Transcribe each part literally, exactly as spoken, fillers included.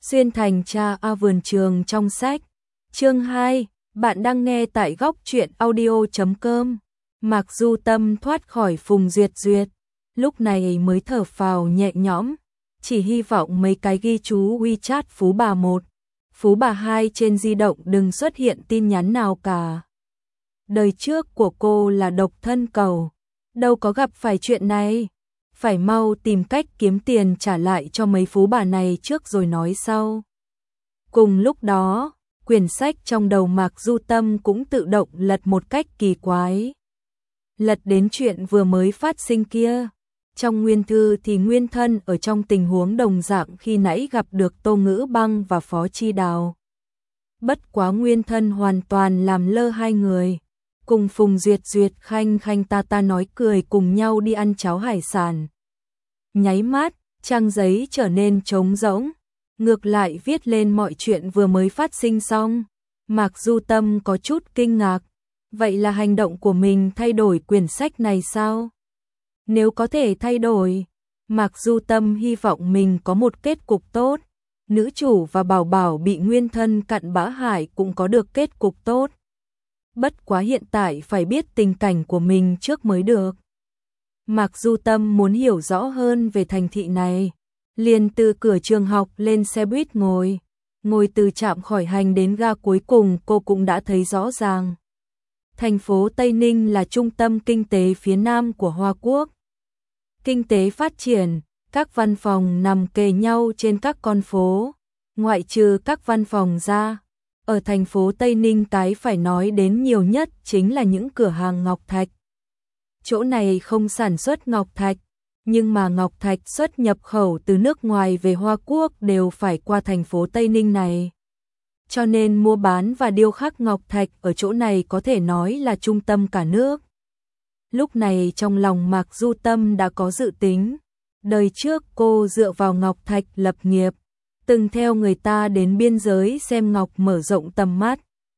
Xuyên thành cha A vườn trường trong sách. Chương hai, bạn đang nghe tại góc truyện audio chấm com. Mạc Du Tâm thoát khỏi Phùng Duyệt Duyệt, lúc này mới thở phào nhẹ nhõm, chỉ hy vọng mấy cái ghi chú WeChat Phú Bà một, Phú Bà hai trên di động đừng xuất hiện tin nhắn nào cả. Đời trước của cô là độc thân cầu, đâu có gặp phải chuyện này, phải mau tìm cách kiếm tiền trả lại cho mấy phú bà này trước rồi nói sau. Cùng lúc đó, quyển sách trong đầu Mạc Du Tâm cũng tự động lật một cách kỳ quái. Lật đến chuyện vừa mới phát sinh kia. Trong nguyên thư thì nguyên thân ở trong tình huống đồng dạng khi nãy gặp được Tô Ngữ Băng và Phó Chi Đào. Bất quá nguyên thân hoàn toàn làm lơ hai người. Cùng Phùng Duyệt Duyệt khanh khanh ta ta nói cười cùng nhau đi ăn cháo hải sản. Nháy mắt, trang giấy trở nên trống rỗng, ngược lại viết lên mọi chuyện vừa mới phát sinh xong. Mạc Du Tâm có chút kinh ngạc, vậy là hành động của mình thay đổi quyển sách này sao? Nếu có thể thay đổi, Mạc Du Tâm hy vọng mình có một kết cục tốt, nữ chủ và Bảo Bảo bị nguyên thân cặn bã hại cũng có được kết cục tốt. Bất quá hiện tại phải biết tình cảnh của mình trước mới được. Mạc Du Tâm muốn hiểu rõ hơn về thành thị này, liền từ cửa trường học lên xe buýt ngồi, ngồi từ trạm khởi hành đến ga cuối cùng cô cũng đã thấy rõ ràng. Thành phố Tây Ninh là trung tâm kinh tế phía nam của Hoa Quốc. Kinh tế phát triển, các văn phòng nằm kề nhau trên các con phố, ngoại trừ các văn phòng ra. Ở thành phố Tây Ninh cái phải nói đến nhiều nhất chính là những cửa hàng ngọc thạch. Chỗ này không sản xuất ngọc thạch, nhưng mà ngọc thạch xuất nhập khẩu từ nước ngoài về Hoa Quốc đều phải qua thành phố Tây Ninh này. Cho nên mua bán và điêu khắc ngọc thạch ở chỗ này có thể nói là trung tâm cả nước. Lúc này trong lòng Mạc Du Tâm đã có dự tính. Đời trước cô dựa vào ngọc thạch lập nghiệp, từng theo người ta đến biên giới xem ngọc mở rộng tầm mắt.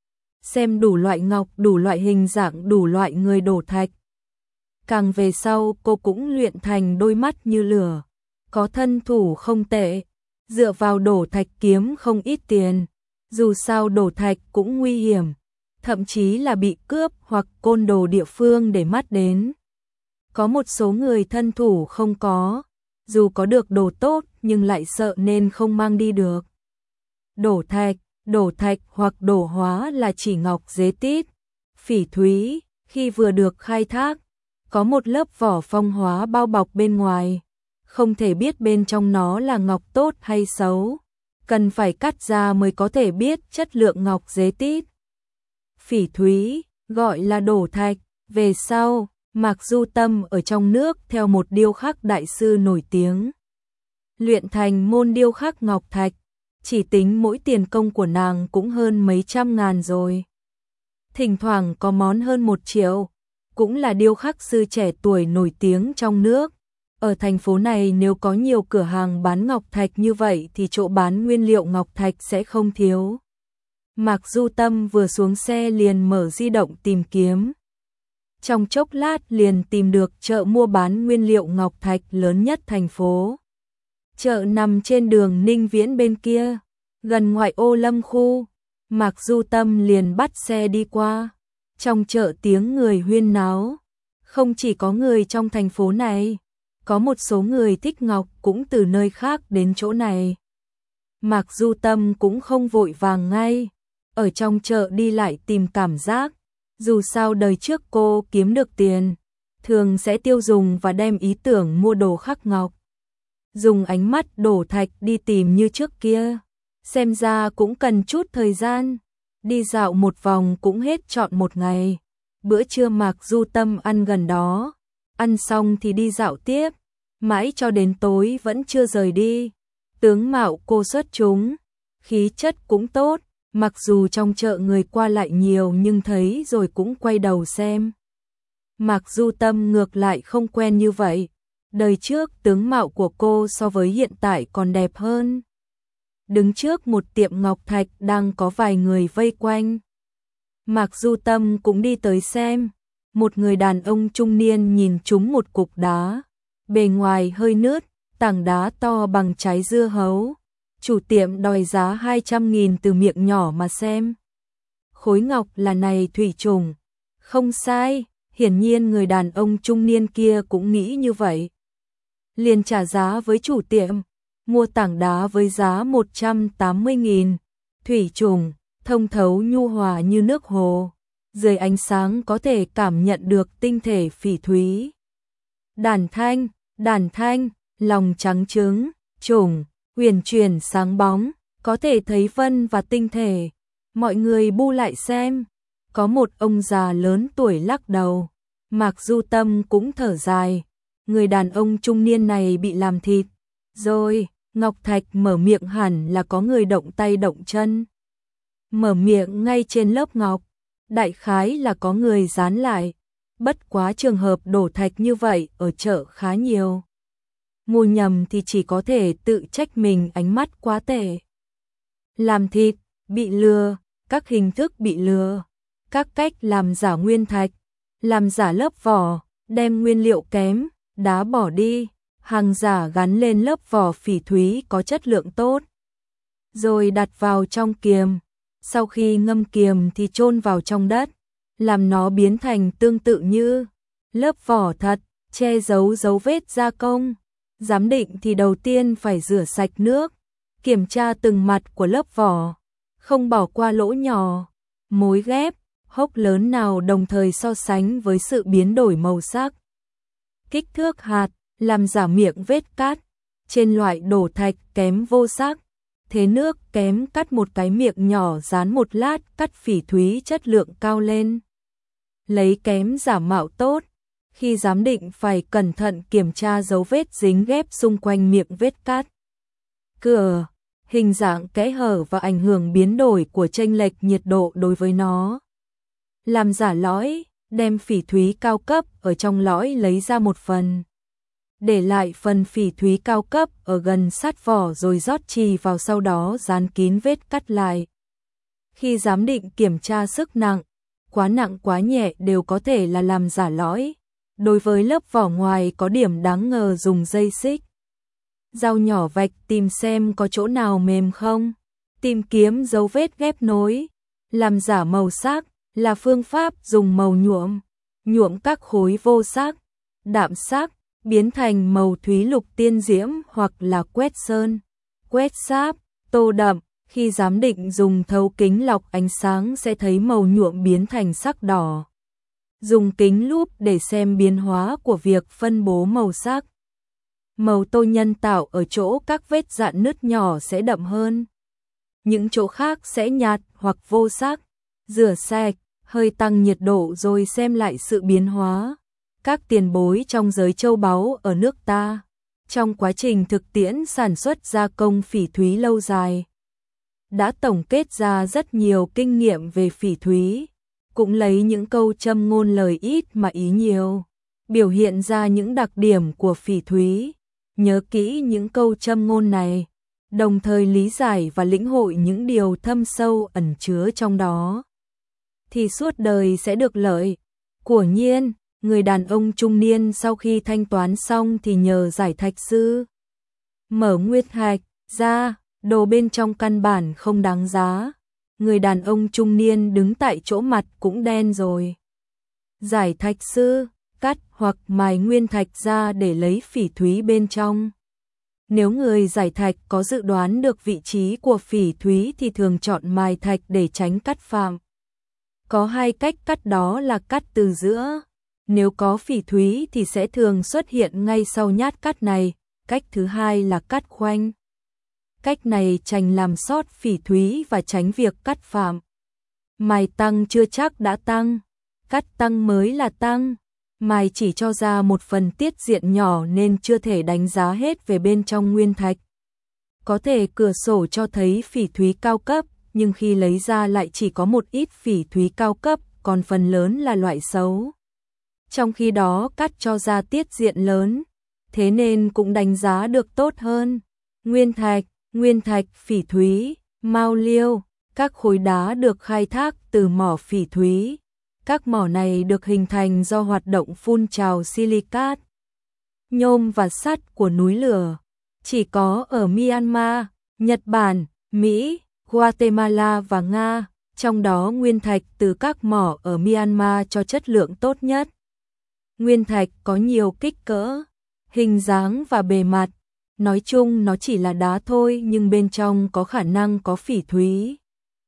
Xem đủ loại ngọc, đủ loại hình dạng, đủ loại người đổ thạch. Càng về sau cô cũng luyện thành đôi mắt như lửa, có thân thủ không tệ, dựa vào đổ thạch kiếm không ít tiền. Dù sao đổ thạch cũng nguy hiểm, thậm chí là bị cướp hoặc côn đồ địa phương để mắt đến. Có một số người thân thủ không có, dù có được đồ tốt nhưng lại sợ nên không mang đi được. Đổ thạch, đổ thạch hoặc đổ hóa là chỉ ngọc dế tít, phỉ thúy, khi vừa được khai thác, có một lớp vỏ phong hóa bao bọc bên ngoài, không thể biết bên trong nó là ngọc tốt hay xấu, cần phải cắt ra mới có thể biết chất lượng ngọc dế tít. Phỉ thúy, gọi là đổ thạch, về sau, Mạc Du Tâm ở trong nước theo một điêu khắc đại sư nổi tiếng. Luyện thành môn điêu khắc ngọc thạch, chỉ tính mỗi tiền công của nàng cũng hơn mấy trăm ngàn rồi. Thỉnh thoảng có món hơn một triệu, cũng là điêu khắc sư trẻ tuổi nổi tiếng trong nước. Ở thành phố này nếu có nhiều cửa hàng bán ngọc thạch như vậy thì chỗ bán nguyên liệu ngọc thạch sẽ không thiếu. Mạc Du Tâm vừa xuống xe liền mở di động tìm kiếm. Trong chốc lát liền tìm được chợ mua bán nguyên liệu ngọc thạch lớn nhất thành phố. Chợ nằm trên đường Ninh Viễn bên kia, gần ngoại ô Lâm khu. Mạc Du Tâm liền bắt xe đi qua. Trong chợ tiếng người huyên náo, không chỉ có người trong thành phố này, có một số người thích ngọc cũng từ nơi khác đến chỗ này. Mạc Du Tâm cũng không vội vàng ngay, ở trong chợ đi lại tìm cảm giác, dù sao đời trước cô kiếm được tiền, thường sẽ tiêu dùng và đem ý tưởng mua đồ khắc ngọc. Dùng ánh mắt đổ thạch đi tìm như trước kia, xem ra cũng cần chút thời gian, đi dạo một vòng cũng hết trọn một ngày. Bữa trưa Mạc Du Tâm ăn gần đó, ăn xong thì đi dạo tiếp, mãi cho đến tối vẫn chưa rời đi. Tướng mạo cô xuất chúng, khí chất cũng tốt, mặc dù trong chợ người qua lại nhiều nhưng thấy rồi cũng quay đầu xem. Mạc Du Tâm ngược lại không quen như vậy, đời trước tướng mạo của cô so với hiện tại còn đẹp hơn. Đứng trước một tiệm ngọc thạch đang có vài người vây quanh. Mạc Du Tâm cũng đi tới xem, một người đàn ông trung niên nhìn trúng một cục đá, bề ngoài hơi nứt, tảng đá to bằng trái dưa hấu, Chủ tiệm đòi giá hai trăm nghìn từ miệng nhỏ mà xem. Khối ngọc là này thủy trùng. Không sai, hiển nhiên người đàn ông trung niên kia cũng nghĩ như vậy. Liền trả giá với chủ tiệm, mua tảng đá với giá một trăm tám mươi nghìn. Thủy trùng, thông thấu nhu hòa như nước hồ. Dưới ánh sáng có thể cảm nhận được tinh thể phỉ thúy. Đàn thanh, đàn thanh, lòng trắng trứng, trùng, huyền chuyển sáng bóng, có thể thấy vân và tinh thể. Mọi người bu lại xem, có một ông già lớn tuổi lắc đầu. Mạc Du Tâm cũng thở dài, người đàn ông trung niên này bị làm thịt. Rồi, Ngọc Thạch mở miệng hẳn là có người động tay động chân. Mở miệng ngay trên lớp ngọc, đại khái là có người dán lại. Bất quá trường hợp đổ thạch như vậy ở chợ khá nhiều. Mua nhầm thì chỉ có thể tự trách mình ánh mắt quá tệ. Làm thịt, bị lừa, các hình thức bị lừa, các cách làm giả nguyên thạch, làm giả lớp vỏ, đem nguyên liệu kém, đá bỏ đi, hàng giả gắn lên lớp vỏ phỉ thúy có chất lượng tốt. Rồi đặt vào trong kiềm, sau khi ngâm kiềm thì chôn vào trong đất, làm nó biến thành tương tự như lớp vỏ thật, che giấu dấu vết gia công. Giám định thì đầu tiên phải rửa sạch nước, kiểm tra từng mặt của lớp vỏ, không bỏ qua lỗ nhỏ, mối ghép, hốc lớn nào, đồng thời so sánh với sự biến đổi màu sắc, kích thước hạt, làm giả miệng vết cắt. Trên loại đổ thạch kém vô sắc, thế nước kém cắt một cái miệng nhỏ, dán một lát, cắt phỉ thúy chất lượng cao lên. Lấy kém giả mạo tốt. Khi giám định phải cẩn thận kiểm tra dấu vết dính ghép xung quanh miệng vết cắt. Cửa, hình dạng kẽ hở và ảnh hưởng biến đổi của chênh lệch nhiệt độ đối với nó. Làm giả lõi, đem phỉ thúy cao cấp ở trong lõi lấy ra một phần. Để lại phần phỉ thúy cao cấp ở gần sát vỏ rồi rót chì vào, sau đó dán kín vết cắt lại. Khi giám định kiểm tra sức nặng, quá nặng quá nhẹ đều có thể là làm giả lõi. Đối với lớp vỏ ngoài có điểm đáng ngờ dùng dây xích, dao nhỏ vạch tìm xem có chỗ nào mềm không, tìm kiếm dấu vết ghép nối. Làm giả màu sắc là phương pháp dùng màu nhuộm, nhuộm các khối vô sắc, đạm sắc, biến thành màu thúy lục tiên diễm, hoặc là quét sơn, quét sáp, tô đậm. Khi giám định dùng thấu kính lọc ánh sáng sẽ thấy màu nhuộm biến thành sắc đỏ. Dùng kính lúp để xem biến hóa của việc phân bố màu sắc. Màu tô nhân tạo ở chỗ các vết rạn nứt nhỏ sẽ đậm hơn, những chỗ khác sẽ nhạt hoặc vô sắc. Rửa sạch, hơi tăng nhiệt độ rồi xem lại sự biến hóa. Các tiền bối trong giới châu báu ở nước ta, trong quá trình thực tiễn sản xuất gia công phỉ thúy lâu dài, đã tổng kết ra rất nhiều kinh nghiệm về phỉ thúy. Cũng lấy những câu châm ngôn lời ít mà ý nhiều, biểu hiện ra những đặc điểm của phỉ thúy. Nhớ kỹ những câu châm ngôn này, đồng thời lý giải và lĩnh hội những điều thâm sâu ẩn chứa trong đó, thì suốt đời sẽ được lợi. Quả nhiên, người đàn ông trung niên sau khi thanh toán xong thì nhờ giải thạch sư mở nguyên thạch ra, đồ bên trong căn bản không đáng giá. Người đàn ông trung niên đứng tại chỗ mặt cũng đen rồi. Giải thạch sư cắt hoặc mài nguyên thạch ra để lấy phỉ thúy bên trong. Nếu người giải thạch có dự đoán được vị trí của phỉ thúy thì thường chọn mài thạch để tránh cắt phạm. Có hai cách cắt, đó là cắt từ giữa. Nếu có phỉ thúy thì sẽ thường xuất hiện ngay sau nhát cắt này. Cách thứ hai là cắt khoanh. Cách này tránh làm sót phỉ thúy và tránh việc cắt phạm. Mài tăng chưa chắc đã tăng, cắt tăng mới là tăng. Mài chỉ cho ra một phần tiết diện nhỏ nên chưa thể đánh giá hết về bên trong nguyên thạch. Có thể cửa sổ cho thấy phỉ thúy cao cấp, nhưng khi lấy ra lại chỉ có một ít phỉ thúy cao cấp, còn phần lớn là loại xấu. Trong khi đó cắt cho ra tiết diện lớn, thế nên cũng đánh giá được tốt hơn. Nguyên thạch, nguyên thạch, phỉ thúy, mao liêu, các khối đá được khai thác từ mỏ phỉ thúy. Các mỏ này được hình thành do hoạt động phun trào silicat, nhôm và sắt của núi lửa. Chỉ có ở Myanmar, Nhật Bản, Mỹ, Guatemala và Nga, trong đó nguyên thạch từ các mỏ ở Myanmar cho chất lượng tốt nhất. Nguyên thạch có nhiều kích cỡ, hình dáng và bề mặt, nói chung nó chỉ là đá thôi nhưng bên trong có khả năng có phỉ thúy.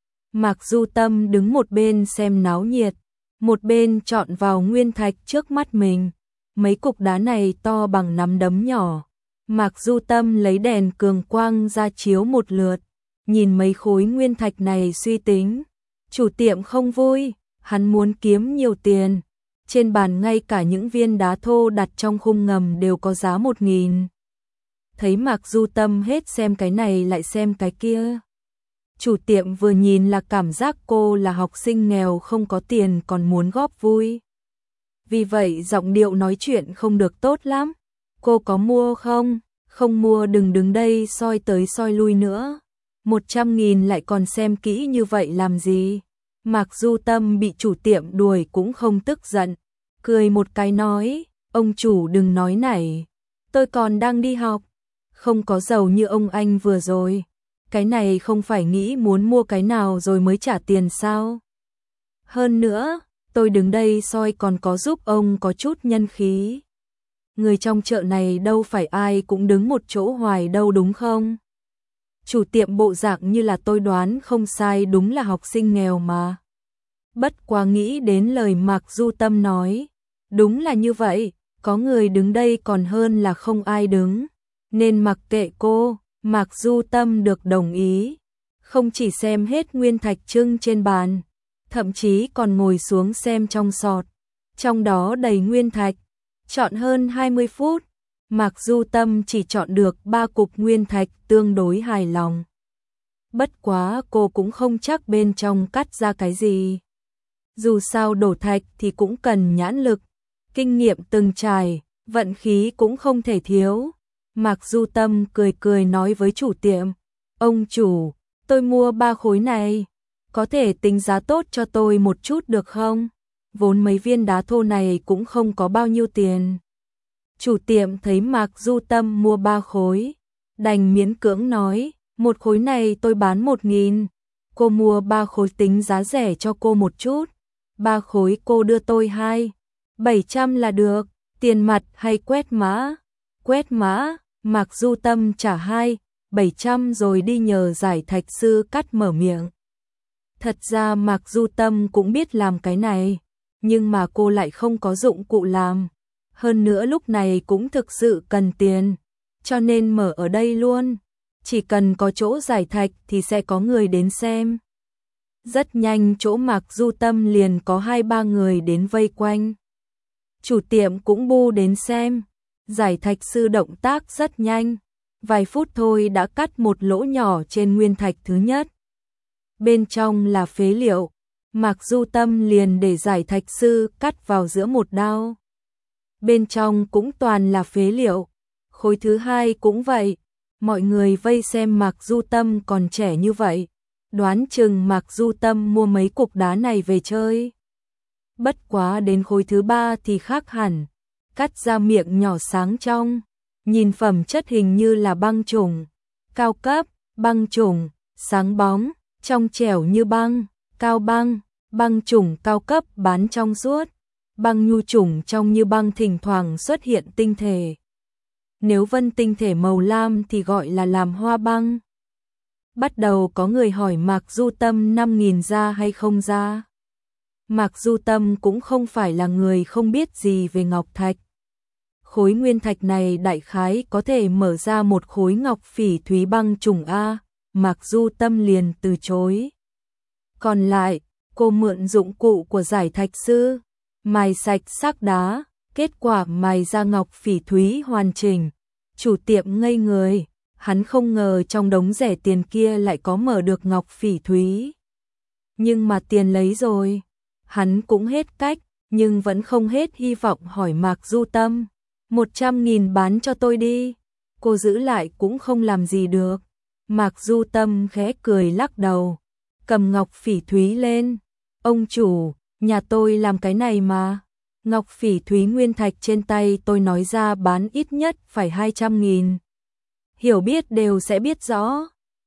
Mạc Du Tâm đứng một bên xem náo nhiệt, một bên chọn vào nguyên thạch trước mắt mình. Mấy cục đá này to bằng nắm đấm nhỏ. Mạc Du Tâm lấy đèn cường quang ra chiếu một lượt, nhìn mấy khối nguyên thạch này suy tính. Chủ tiệm không vui, hắn muốn kiếm nhiều tiền. Trên bàn ngay cả những viên đá thô đặt trong khung ngầm đều có giá một nghìn. Thấy Mạc Du Tâm hết xem cái này lại xem cái kia. Chủ tiệm vừa nhìn là cảm giác cô là học sinh nghèo không có tiền còn muốn góp vui. Vì vậy giọng điệu nói chuyện không được tốt lắm. Cô có mua không? Không mua đừng đứng đây soi tới soi lui nữa. Một trăm nghìn lại còn xem kỹ như vậy làm gì? Mạc Du Tâm bị chủ tiệm đuổi cũng không tức giận. Cười một cái nói, ông chủ đừng nói này. Tôi còn đang đi học. Không có giàu như ông anh vừa rồi. Cái này không phải nghĩ muốn mua cái nào rồi mới trả tiền sao? Hơn nữa, tôi đứng đây soi còn có giúp ông có chút nhân khí. Người trong chợ này đâu phải ai cũng đứng một chỗ hoài đâu đúng không? Chủ tiệm bộ dạng như là tôi đoán không sai đúng là học sinh nghèo mà. Bất quá nghĩ đến lời Mạc Du Tâm nói. Đúng là như vậy, có người đứng đây còn hơn là không ai đứng. Nên mặc kệ cô, Mạc Du Tâm được đồng ý. Không chỉ xem hết nguyên thạch trưng trên bàn, thậm chí còn ngồi xuống xem trong sọt. Trong đó đầy nguyên thạch. Chọn hơn hai mươi phút, Mạc Du Tâm chỉ chọn được ba cục nguyên thạch tương đối hài lòng. Bất quá cô cũng không chắc bên trong cắt ra cái gì. Dù sao đổ thạch thì cũng cần nhãn lực, kinh nghiệm từng trải, vận khí cũng không thể thiếu. Mạc Du Tâm cười cười nói với chủ tiệm, ông chủ, tôi mua ba khối này, có thể tính giá tốt cho tôi một chút được không? Vốn mấy viên đá thô này cũng không có bao nhiêu tiền. Chủ tiệm thấy Mạc Du Tâm mua ba khối, đành miễn cưỡng nói, một khối này tôi bán một nghìn, cô mua ba khối tính giá rẻ cho cô một chút, ba khối cô đưa tôi hai, bảy trăm là được, tiền mặt hay quét mã? Quét mã, Mạc Du Tâm trả hai, bảy trăm rồi đi nhờ giải thạch sư cắt mở miệng. Thật ra Mạc Du Tâm cũng biết làm cái này, nhưng mà cô lại không có dụng cụ làm. Hơn nữa lúc này cũng thực sự cần tiền, cho nên mở ở đây luôn. Chỉ cần có chỗ giải thạch thì sẽ có người đến xem. Rất nhanh chỗ Mạc Du Tâm liền có hai ba người đến vây quanh. Chủ tiệm cũng bu đến xem. Giải thạch sư động tác rất nhanh. Vài phút thôi đã cắt một lỗ nhỏ trên nguyên thạch thứ nhất. Bên trong là phế liệu. Mạc Du Tâm liền để giải thạch sư cắt vào giữa một đao. Bên trong cũng toàn là phế liệu. Khối thứ hai cũng vậy. Mọi người vây xem Mạc Du Tâm còn trẻ như vậy. Đoán chừng Mạc Du Tâm mua mấy cục đá này về chơi. Bất quá đến khối thứ ba thì khác hẳn. Cắt ra miệng nhỏ sáng trong. Nhìn phẩm chất hình như là băng trùng. Cao cấp, băng trùng, sáng bóng, trong trẻo như băng, cao băng, băng trùng cao cấp bán trong suốt. Băng nhu trùng trong như băng thỉnh thoảng xuất hiện tinh thể. Nếu vân tinh thể màu lam thì gọi là làm hoa băng. Bắt đầu có người hỏi Mạc Du Tâm năm nghìn ra hay không ra. Mạc Du Tâm cũng không phải là người không biết gì về ngọc thạch. Khối nguyên thạch này đại khái có thể mở ra một khối ngọc phỉ thúy băng trùng A, Mạc Du Tâm liền từ chối. Còn lại, cô mượn dụng cụ của giải thạch sư, mài sạch sắc đá, kết quả mài ra ngọc phỉ thúy hoàn chỉnh. Chủ tiệm ngây người, hắn không ngờ trong đống rẻ tiền kia lại có mở được ngọc phỉ thúy. Nhưng mà tiền lấy rồi, hắn cũng hết cách, nhưng vẫn không hết hy vọng hỏi Mạc Du Tâm. Một trăm nghìn bán cho tôi đi. Cô giữ lại cũng không làm gì được. Mạc Du Tâm khẽ cười lắc đầu, cầm ngọc phỉ thúy lên. Ông chủ, nhà tôi làm cái này mà. Ngọc phỉ thúy nguyên thạch trên tay tôi nói ra bán ít nhất phải hai trăm nghìn. Hiểu biết đều sẽ biết rõ.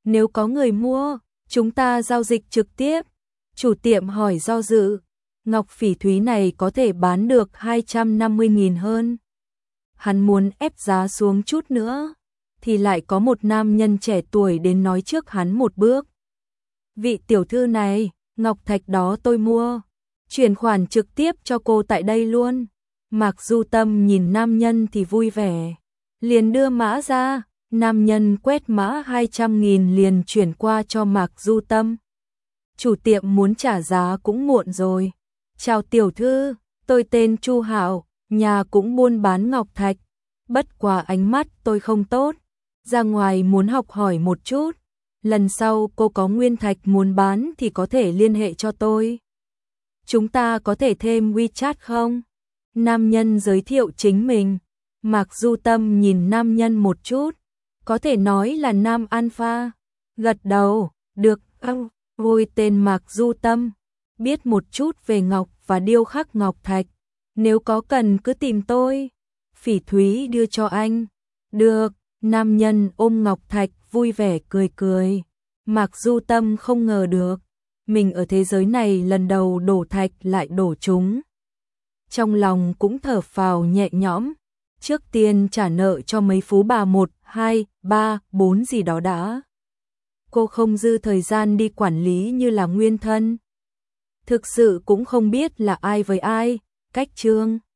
Nếu có người mua, chúng ta giao dịch trực tiếp. Chủ tiệm hỏi do dự. Ngọc phỉ thúy này có thể bán được hai trăm năm mươi nghìn hơn. Hắn muốn ép giá xuống chút nữa, thì lại có một nam nhân trẻ tuổi đến nói trước hắn một bước. Vị tiểu thư này, ngọc thạch đó tôi mua, chuyển khoản trực tiếp cho cô tại đây luôn. Mạc Du Tâm nhìn nam nhân thì vui vẻ, liền đưa mã ra, nam nhân quét mã hai trăm nghìn liền chuyển qua cho Mạc Du Tâm. Chủ tiệm muốn trả giá cũng muộn rồi. Chào tiểu thư, tôi tên Chu Hạo, nhà cũng buôn bán ngọc thạch, bất quá ánh mắt tôi không tốt, ra ngoài muốn học hỏi một chút, lần sau cô có nguyên thạch muốn bán thì có thể liên hệ cho tôi. Chúng ta có thể thêm WeChat không? Nam nhân giới thiệu chính mình. Mạc Du Tâm nhìn nam nhân một chút, có thể nói là nam alpha, gật đầu, được, vui tên Mạc Du Tâm, biết một chút về ngọc và điêu khắc ngọc thạch, nếu có cần cứ tìm tôi. Phỉ thúy đưa cho anh. Được, nam nhân ôm ngọc thạch vui vẻ cười cười. Mạc Du Tâm không ngờ được, mình ở thế giới này lần đầu đổ thạch lại đổ trúng. Trong lòng cũng thở phào nhẹ nhõm, trước tiên trả nợ cho mấy phú bà một, hai, ba, bốn gì đó đã. Cô không dư thời gian đi quản lý như là nguyên thân. Thực sự cũng không biết là ai với ai, cách chương.